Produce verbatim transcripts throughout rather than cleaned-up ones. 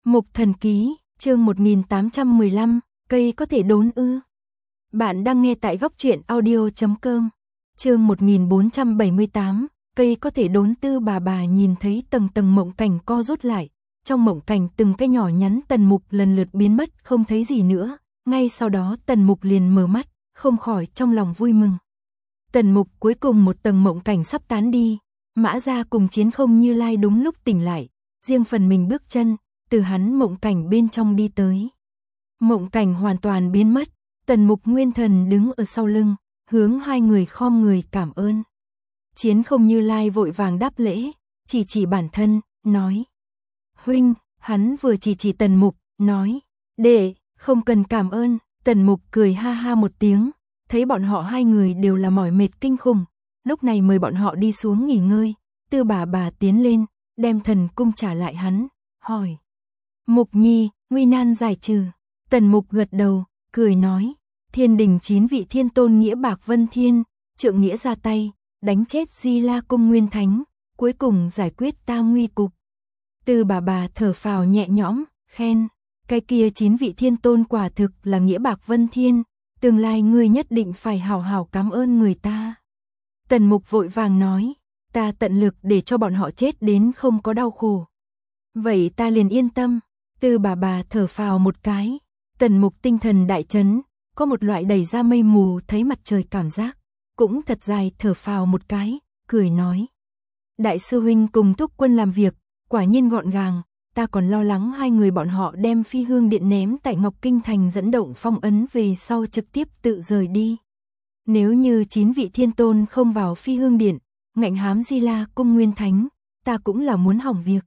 Mục Thần Ký, chương một nghìn tám trăm mười lăm, cây có thể đốn ư? Bạn đang nghe tại góc truyện audio chấm com. Chương một nghìn bốn trăm bảy mươi tám, cây có thể đốn. Tư bà bà nhìn thấy tầng tầng mộng cảnh co rút lại, trong mộng cảnh từng cái nhỏ nhắn Tần Mục lần lượt biến mất, không thấy gì nữa. Ngay sau đó Tần Mục liền mở mắt, không khỏi trong lòng vui mừng. Tần Mục cuối cùng một tầng mộng cảnh sắp tán đi, Mã Gia cùng Chiến Không Như Lai đúng lúc tỉnh lại, riêng phần mình bước chân từ hắn mộng cảnh bên trong đi tới. Mộng cảnh hoàn toàn biến mất, Tần Mục nguyên thần đứng ở sau lưng, hướng hai người khom người cảm ơn. Chiến Không Như Lai vội vàng đáp lễ, chỉ chỉ bản thân, nói: "Huynh." Hắn vừa chỉ chỉ Tần Mục, nói: "Đệ, không cần cảm ơn." Tần Mục cười ha ha một tiếng, thấy bọn họ hai người đều là mỏi mệt kinh khủng, lúc này mời bọn họ đi xuống nghỉ ngơi. Tư bà bà tiến lên, đem thần cung trả lại hắn, hỏi: "Mục Nhi, nguy nan giải trừ." Tần Mục gật đầu, cười nói: "Thiên đình chín vị thiên tôn nghĩa bạc vân thiên, trượng nghĩa ra tay, đánh chết Di La Cung Nguyên Thánh, cuối cùng giải quyết ta nguy cục." Tư bà bà thở phào nhẹ nhõm, khen: "Cái kia chín vị thiên tôn quả thực là nghĩa bạc vân thiên, tương lai ngươi nhất định phải hảo hảo cảm ơn người ta." Tần Mục vội vàng nói: "Ta tận lực để cho bọn họ chết đến không có đau khổ." "Vậy ta liền yên tâm." Tư bà bà thở phào một cái. Tần Mục tinh thần đại chấn, có một loại đẩy ra mây mù thấy mặt trời cảm giác, cũng thật dài thở phào một cái, cười nói: "Đại sư huynh cùng thúc quân làm việc, quả nhiên gọn gàng, ta còn lo lắng hai người bọn họ đem Phi Hương Điện ném tại Ngọc Kinh Thành dẫn động phong ấn về sau trực tiếp tự rời đi. Nếu như chín vị thiên tôn không vào Phi Hương Điện, ngạnh hám Di La Cung Nguyên Thánh, ta cũng là muốn hỏng việc."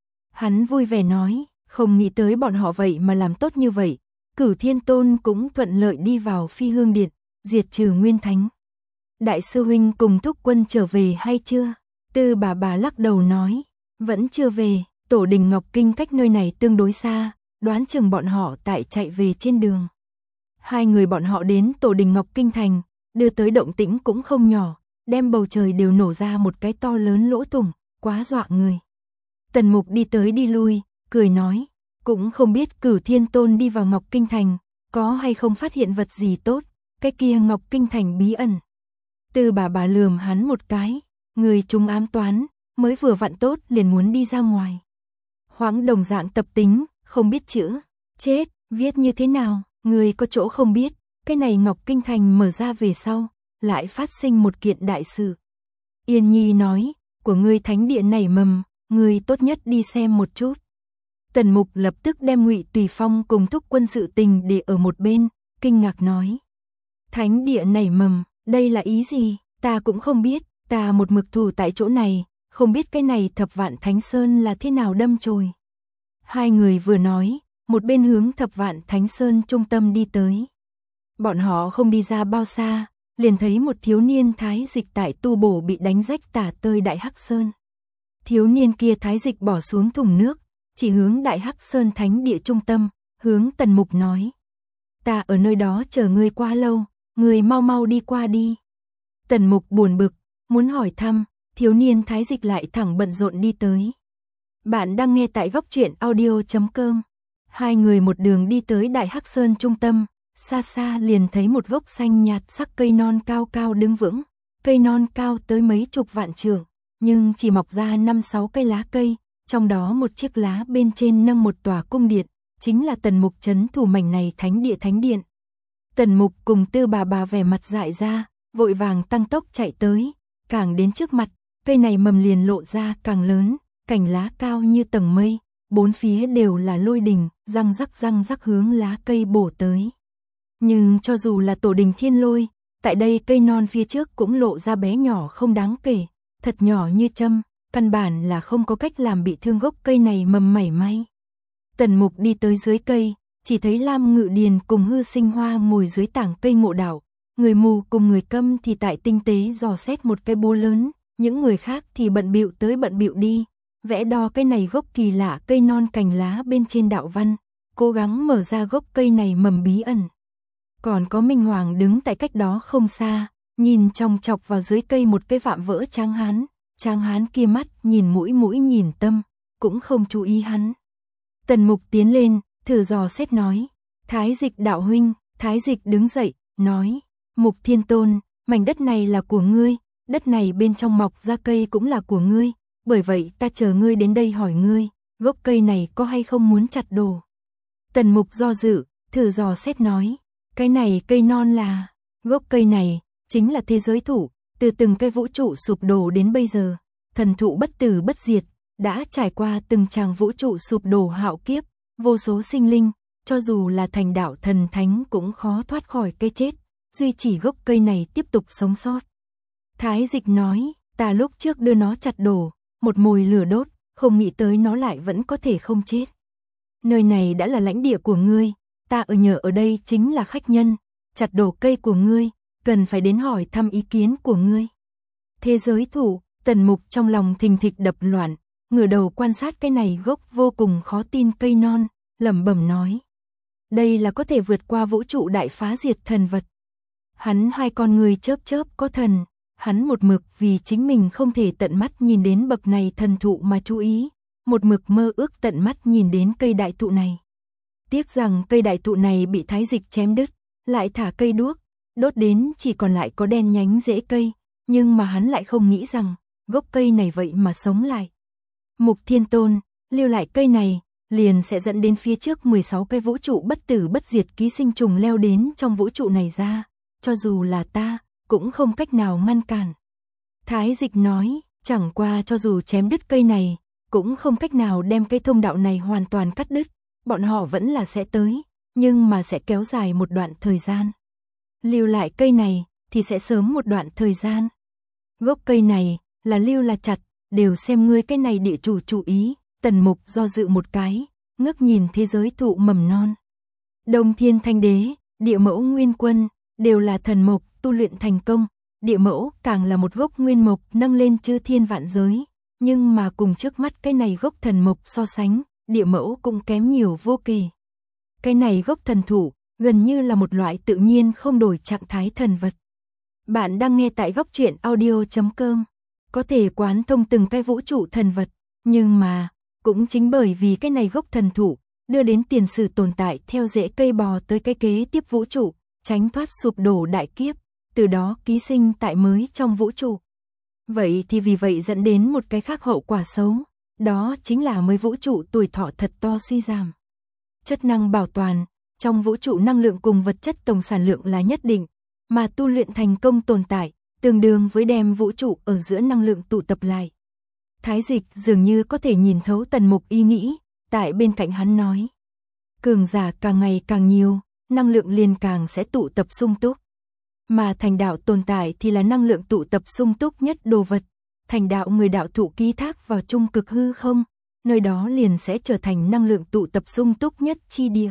Hắn vui vẻ nói, không nghĩ tới bọn họ vậy mà làm tốt như vậy, Cửu Thiên Tôn cũng thuận lợi đi vào Phi Hương Điện, diệt trừ Nguyên Thánh. "Đại sư huynh cùng thúc quân trở về hay chưa?" Tư bà bà lắc đầu nói: "Vẫn chưa về, tổ đình Ngọc Kinh cách nơi này tương đối xa, đoán chừng bọn họ tại chạy về trên đường." Hai người bọn họ đến tổ đình Ngọc Kinh Thành, đưa tới động tĩnh cũng không nhỏ, đem bầu trời đều nổ ra một cái to lớn lỗ thủng, quá dọa người. Tần Mục đi tới đi lui, cười nói: "Cũng không biết Cửu Thiên Tôn đi vào Ngọc Kinh Thành, có hay không phát hiện vật gì tốt, cái kia Ngọc Kinh Thành bí ẩn." Tư bà bà lườm hắn một cái: "Người trúng ám toán, mới vừa vặn tốt liền muốn đi ra ngoài. Hoáng đồng dạng tập tính, không biết chữ, chết, viết như thế nào, người có chỗ không biết, cái này Ngọc Kinh Thành mở ra về sau, lại phát sinh một kiện đại sự." Yên Nhi nói: "Của ngươi thánh địa nảy mầm, ngươi tốt nhất đi xem một chút." Tần Mục lập tức đem Ngụy Tùy Phong cùng thúc quân sự tình để ở một bên, kinh ngạc nói: "Thánh địa nảy mầm, đây là ý gì? Ta cũng không biết, ta một mực thủ tại chỗ này, không biết cái này Thập Vạn Thánh Sơn là thế nào đâm chồi." Hai người vừa nói, một bên hướng Thập Vạn Thánh Sơn trung tâm đi tới. Bọn họ không đi ra bao xa, liền thấy một thiếu niên thái dịch tại tu bổ bị đánh rách tả tơi Đại Hắc Sơn. Thiếu niên kia thái dịch bỏ xuống thùng nước, chỉ hướng Đại Hắc Sơn thánh địa trung tâm, hướng Tần Mục nói: "Ta ở nơi đó chờ ngươi quá lâu, ngươi mau mau đi qua đi." Tần Mục buồn bực, muốn hỏi thăm, thiếu niên thái dịch lại thẳng bận rộn đi tới. Bạn đang nghe tại góc truyện audio chấm com. Hai người một đường đi tới Đại Hắc Sơn trung tâm, xa xa liền thấy một gốc xanh nhạt sắc cây non cao cao đứng vững. Cây non cao tới mấy chục vạn trượng, nhưng chỉ mọc ra năm sáu cây lá cây, trong đó một chiếc lá bên trên nâng một tòa cung điện, chính là Tần Mục trấn thủ mảnh này thánh địa thánh điện. Tần Mục cùng Tư bà bà vẻ mặt dại ra, vội vàng tăng tốc chạy tới, càng đến trước mặt, cây này mầm liền lộ ra càng lớn, cành lá cao như tầng mây, bốn phía đều là lôi đình, răng rắc răng rắc hướng lá cây bổ tới. Nhưng cho dù là tổ đình thiên lôi, tại đây cây non phía trước cũng lộ ra bé nhỏ không đáng kể, thật nhỏ như châm, căn bản là không có cách làm bị thương gốc cây này mầm mảy may. Tần Mục đi tới dưới cây, chỉ thấy Lam Ngự Điền cùng Hư Sinh Hoa ngồi dưới tảng cây ngộ đạo, người mù cùng người câm thì tại tinh tế dò xét một cái búa lớn, những người khác thì bận bịu tới bận bịu đi, vẽ đo cái này gốc kỳ lạ cây non cành lá bên trên đạo văn, cố gắng mở ra gốc cây này mầm bí ẩn. Còn có Minh Hoàng đứng tại cách đó không xa, nhìn chòng chọc vào dưới cây một cái vạm vỡ tráng hán, tráng hán kia mắt nhìn mũi mũi nhìn tâm, cũng không chú ý hắn. Tần Mục tiến lên, thử dò xét nói. Thái Dịch đạo huynh. Thái Dịch đứng dậy, nói. Mục Thiên Tôn, mảnh đất này là của ngươi, đất này bên trong mọc ra cây cũng là của ngươi, bởi vậy ta chờ ngươi đến đây hỏi ngươi, gốc cây này có hay không muốn chặt đổ. Tần Mục do dự, thử dò xét nói. Cái này cây non là, gốc cây này, chính là thế giới thụ, từ từng cây vũ trụ sụp đổ đến bây giờ, thần thụ bất tử bất diệt, đã trải qua từng tràng vũ trụ sụp đổ hạo kiếp, vô số sinh linh, cho dù là thành đạo thần thánh cũng khó thoát khỏi cái chết, duy chỉ gốc cây này tiếp tục sống sót. Thái Dịch nói, ta lúc trước đưa nó chặt đổ, một mồi lửa đốt, không nghĩ tới nó lại vẫn có thể không chết. Nơi này đã là lãnh địa của ngươi, ta ở nhờ ở đây chính là khách nhân, chặt đổ cây của ngươi, cần phải đến hỏi thăm ý kiến của ngươi. Thế giới thụ, Tần Mục trong lòng thình thịch đập loạn, ngửa đầu quan sát cái này gốc vô cùng khó tin cây non, lẩm bẩm nói. Đây là có thể vượt qua vũ trụ đại phá diệt thần vật. Hắn hai con người chớp chớp có thần, hắn một mực vì chính mình không thể tận mắt nhìn đến bậc này thần thụ mà chú ý, một mực mơ ước tận mắt nhìn đến cây đại thụ này. Tiếc rằng cây đại thụ này bị Thái Dịch chém đứt, lại thả cây đuốc, đốt đến chỉ còn lại có đen nhánh rễ cây, nhưng mà hắn lại không nghĩ rằng, gốc cây này vậy mà sống lại. Mục Thiên Tôn, lưu lại cây này, liền sẽ dẫn đến phía trước mười sáu cây vũ trụ bất tử bất diệt ký sinh trùng leo đến trong vũ trụ này ra, cho dù là ta, cũng không cách nào ngăn cản. Thái Dịch nói, chẳng qua cho dù chém đứt cây này, cũng không cách nào đem cây thông đạo này hoàn toàn cắt đứt, bọn họ vẫn là sẽ tới, nhưng mà sẽ kéo dài một đoạn thời gian. Lưu lại cây này, thì sẽ sớm một đoạn thời gian. Gốc cây này, là lưu là chặt, đều xem ngươi cái này địa chủ chủ ý. Tần Mục do dự một cái, ngước nhìn thế giới thụ mầm non. Đông Thiên Thanh Đế, Địa Mẫu Nguyên Quân, đều là thần mộc tu luyện thành công, Địa Mẫu càng là một gốc nguyên mộc nâng lên chư thiên vạn giới, nhưng mà cùng trước mắt cái này gốc thần mộc so sánh, Địa Mẫu cũng kém nhiều vô kể. Cái này gốc thần thụ, gần như là một loại tự nhiên không đổi trạng thái thần vật. Bạn đang nghe tại góc truyện audio chấm com, có thể quán thông từng cái vũ trụ thần vật, nhưng mà cũng chính bởi vì cái này gốc thần thụ, đưa đến tiền sử tồn tại theo rễ cây bò tới cái kế tiếp vũ trụ, tránh thoát sụp đổ đại kiếp, từ đó ký sinh tại mới trong vũ trụ. Vậy thì vì vậy dẫn đến một cái khác hậu quả xấu, đó chính là mới vũ trụ tuổi thọ thật to suy giảm. Chất năng bảo toàn, trong vũ trụ năng lượng cùng vật chất tổng sản lượng là nhất định, mà tu luyện thành công tồn tại, tương đương với đem vũ trụ ở giữa năng lượng tụ tập lại. Thái Dịch dường như có thể nhìn thấu Tần Mục ý nghĩ, tại bên cạnh hắn nói. Cường giả càng ngày càng nhiều, năng lượng liền càng sẽ tụ tập sung túc. Mà thành đạo tồn tại thì là năng lượng tụ tập sung túc nhất đồ vật. Thành đạo người đạo thụ ký thác vào trung cực hư không, nơi đó liền sẽ trở thành năng lượng tụ tập sung túc nhất chi địa.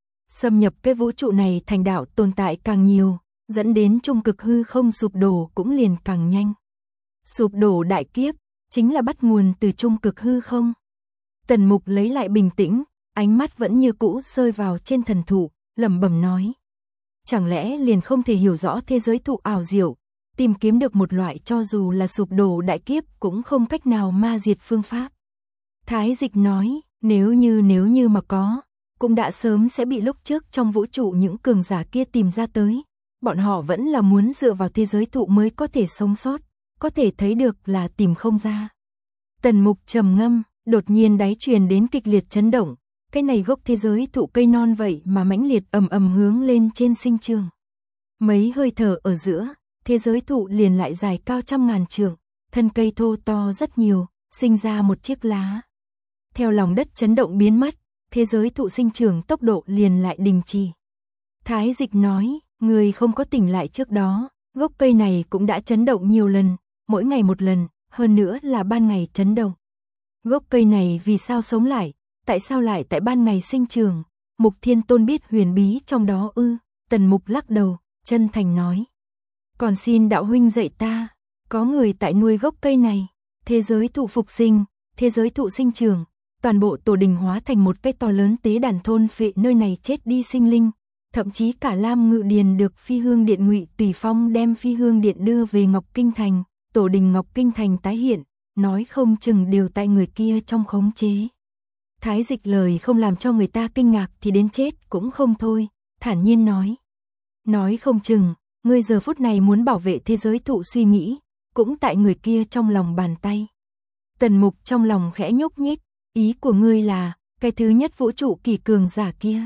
Xâm nhập cái vũ trụ này thành đạo tồn tại càng nhiều, dẫn đến trung cực hư không sụp đổ cũng liền càng nhanh. Sụp đổ đại kiếp, chính là bắt nguồn từ trung cực hư không. Tần Mục lấy lại bình tĩnh, ánh mắt vẫn như cũ rơi vào trên thần thụ, lẩm bẩm nói. Chẳng lẽ liền không thể hiểu rõ thế giới thụ ảo diệu, tìm kiếm được một loại cho dù là sụp đổ đại kiếp cũng không cách nào ma diệt phương pháp. Thái Dịch nói, nếu như nếu như mà có, cũng đã sớm sẽ bị lúc trước trong vũ trụ những cường giả kia tìm ra tới. Bọn họ vẫn là muốn dựa vào thế giới thụ mới có thể sống sót, có thể thấy được là tìm không ra. Tần Mục trầm ngâm, đột nhiên đáy truyền đến kịch liệt chấn động, cái này gốc thế giới thụ cây non vậy mà mãnh liệt ầm ầm hướng lên trên sinh trường. Mấy hơi thở ở giữa, thế giới thụ liền lại dài cao trăm ngàn trượng, thân cây thô to rất nhiều, sinh ra một chiếc lá. Theo lòng đất chấn động biến mất, thế giới thụ sinh trưởng tốc độ liền lại đình chỉ. Thái Dịch nói, người không có tỉnh lại trước đó, gốc cây này cũng đã chấn động nhiều lần, mỗi ngày một lần, hơn nữa là ban ngày chấn động. Gốc cây này vì sao sống lại, tại sao lại tại ban ngày sinh trưởng, Mục Thiên Tôn biết huyền bí trong đó ư? Tần Mục lắc đầu, chân thành nói. Còn xin đạo huynh dạy ta, có người tại nuôi gốc cây này, thế giới thụ phục sinh, thế giới thụ sinh trưởng, toàn bộ tổ đình hóa thành một cái to lớn tế đàn thôn phệ nơi này chết đi sinh linh. Thậm chí cả Lam Ngự Điền được Phi Hương Điện Ngụy Tùy Phong đem Phi Hương Điện đưa về Ngọc Kinh Thành, tổ đình Ngọc Kinh Thành tái hiện, nói không chừng đều tại người kia trong khống chế. Thái Dịch lời không làm cho người ta kinh ngạc thì đến chết cũng không thôi, thản nhiên nói. Nói không chừng, ngươi giờ phút này muốn bảo vệ thế giới thụ suy nghĩ, cũng tại người kia trong lòng bàn tay. Tần Mục trong lòng khẽ nhúc nhích, ý của ngươi là, cái thứ nhất vũ trụ kỳ cường giả kia.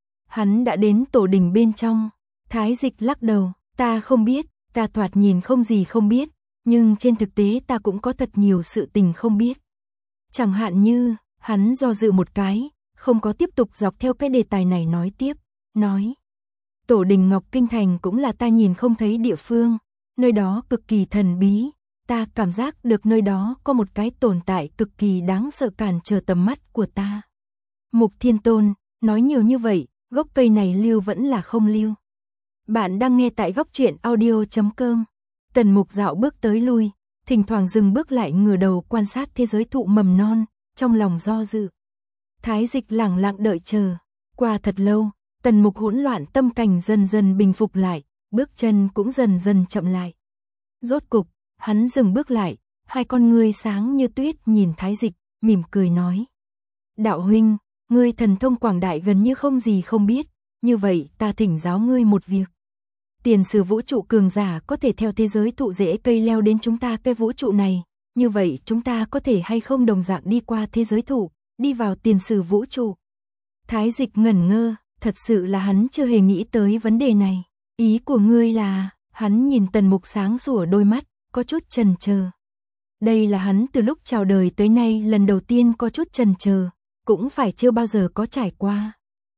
Hắn đã đến tổ đình bên trong. Thái Dịch lắc đầu, ta không biết, ta thoạt nhìn không gì không biết, nhưng trên thực tế ta cũng có thật nhiều sự tình không biết. Chẳng hạn như, hắn do dự một cái, không có tiếp tục dọc theo cái đề tài này nói tiếp, nói. Tổ đình Ngọc Kinh Thành cũng là ta nhìn không thấy địa phương, nơi đó cực kỳ thần bí, ta cảm giác được nơi đó có một cái tồn tại cực kỳ đáng sợ cản trở tầm mắt của ta. Mục Thiên Tôn, nói nhiều như vậy, gốc cây này lưu vẫn là không lưu. Bạn đang nghe tại góc truyện audio chấm com. Tần Mục dạo bước tới lui, thỉnh thoảng dừng bước lại ngửa đầu quan sát thế giới thụ mầm non, trong lòng do dự. Thái Dịch lẳng lặng đợi chờ, qua thật lâu, Tần Mục hỗn loạn tâm cảnh dần dần bình phục lại, bước chân cũng dần dần chậm lại. Rốt cục, hắn dừng bước lại, hai con ngươi sáng như tuyết nhìn Thái Dịch, mỉm cười nói. Đạo huynh, ngươi thần thông quảng đại gần như không gì không biết, như vậy ta thỉnh giáo ngươi một việc. Tiền sử vũ trụ cường giả có thể theo thế giới thụ rễ cây leo đến chúng ta cái vũ trụ này, như vậy chúng ta có thể hay không đồng dạng đi qua thế giới thụ, đi vào tiền sử vũ trụ. Thái Dịch ngẩn ngơ, thật sự là hắn chưa hề nghĩ tới vấn đề này. Ý của ngươi là, hắn nhìn Tần Mục sáng sủa đôi mắt, có chút chần chờ. Đây là hắn từ lúc chào đời tới nay lần đầu tiên có chút chần chờ, cũng phải chưa bao giờ có trải qua.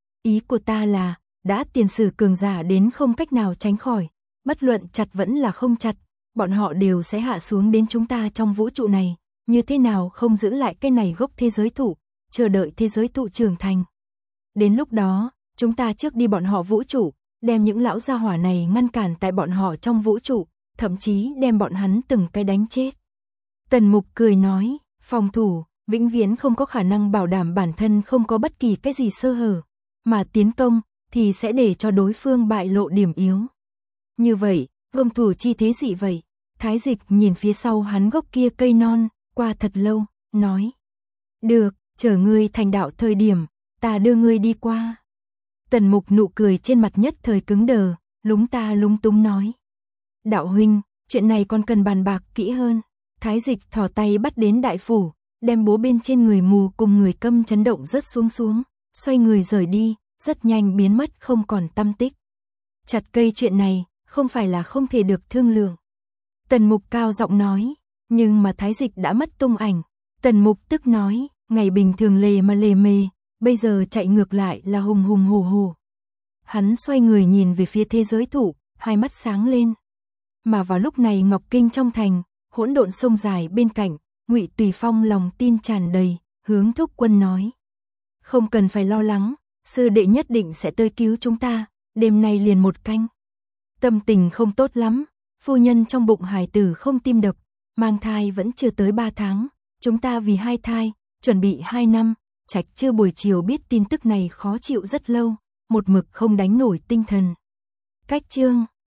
Ý của ta là, đã tiền sử cường giả đến không cách nào tránh khỏi, bất luận chặt vẫn là không chặt, bọn họ đều sẽ hạ xuống đến chúng ta trong vũ trụ này, như thế nào không giữ lại cái này gốc thế giới thụ, chờ đợi thế giới thụ trưởng thành. Đến lúc đó, chúng ta trước đi bọn họ vũ trụ, đem những lão gia hỏa này ngăn cản tại bọn họ trong vũ trụ, thậm chí đem bọn hắn từng cái đánh chết. Tần Mục cười nói, phòng thủ, vĩnh viễn không có khả năng bảo đảm bản thân không có bất kỳ cái gì sơ hở, mà tiến công thì sẽ để cho đối phương bại lộ điểm yếu. Như vậy, gông thủ chi thế gì vậy? Thái Dịch nhìn phía sau hắn gốc kia cây non, qua thật lâu, nói. Được, chờ ngươi thành đạo thời điểm, ta đưa ngươi đi qua. Tần Mục nụ cười trên mặt nhất thời cứng đờ, lúng ta lúng túng nói. Đạo huynh, chuyện này còn cần bàn bạc kỹ hơn. Thái Dịch thò tay bắt đến đại phủ, đem búa bên trên người mù cùng người câm chấn động rớt xuống xuống, xoay người rời đi, rất nhanh biến mất không còn tăm tích. Chặt cây chuyện này, không phải là không thể được thương lượng. Tần Mục cao giọng nói, nhưng mà Thái Dịch đã mất tung ảnh. Tần Mục tức nói, ngày bình thường lề mà lề mề, bây giờ chạy ngược lại là hùng hùng hổ hổ. Hắn xoay người nhìn về phía thế giới thụ, hai mắt sáng lên. Mà vào lúc này Ngọc Kinh trong thành, hỗn độn sông dài bên cạnh, Ngụy Tùy Phong lòng tin tràn đầy, hướng Thúc Quân nói. Không cần phải lo lắng, sư đệ nhất định sẽ tới cứu chúng ta, đêm nay liền một canh. Tâm tình không tốt lắm, phu nhân trong bụng hài tử không tim đập, mang thai vẫn chưa tới ba tháng, chúng ta vì hai thai, chuẩn bị hai năm, Trạch chưa buổi chiều biết tin tức này khó chịu rất lâu, một mực không đánh nổi tinh thần. Cách chương